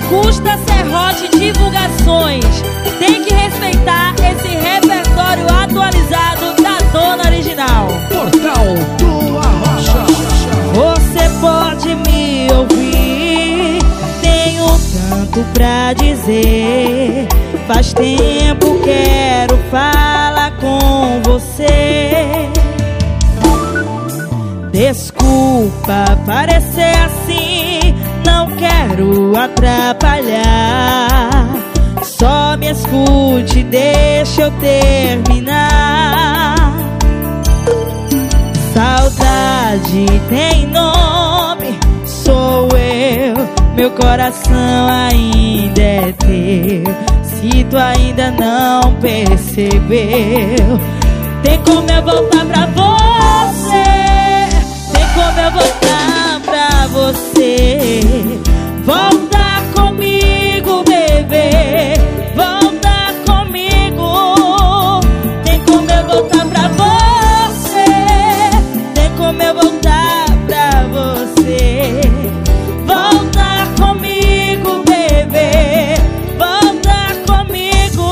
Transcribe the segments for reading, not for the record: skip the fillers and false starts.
Augusta Serrote Divulgações. Tem que respeitar esse repertório atualizado da dona original. Portal do Arrocha. Você pode me ouvir, tenho tanto pra dizer. Faz tempo quero falar com você. Desculpa parecer assim, não quero atrapalhar. Só me escute, deixa eu terminar. Saudade tem nome, sou eu, meu coração ainda é teu. Se tu ainda não percebeu, tem como eu voltar pra você. Tem como eu voltar pra você. Volta comigo, bebê. Volta comigo. Tem como eu voltar pra você. Tem como eu voltar pra você. Volta comigo, bebê. Volta comigo.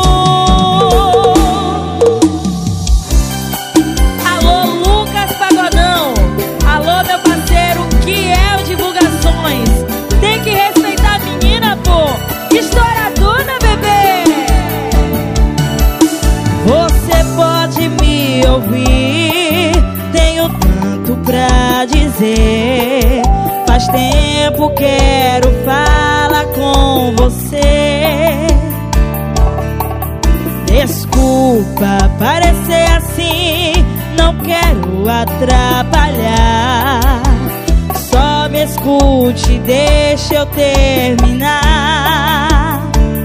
Alô, Lucas Pagodão. Alô, meu parceiro, que é o Divulgações. Tem que respeitar a menina, pô. Estouradona, bebê. Você pode me ouvir, tenho tanto pra dizer. Faz tempo quero falar com você. Desculpa parecer assim, não quero atrapalhar. Só me escute, deixa eu terminar.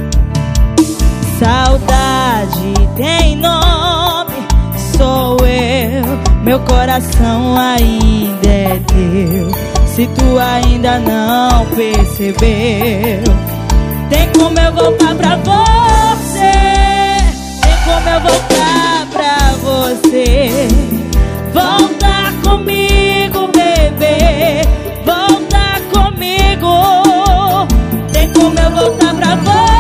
Saudade tem nome, sou eu, meu coração ainda é teu. Se tu ainda não percebeu, tem como eu voltar pra você. Tem como eu voltar pra você. Volta comigo, bebê. Volta comigo. Tem como eu voltar pra você.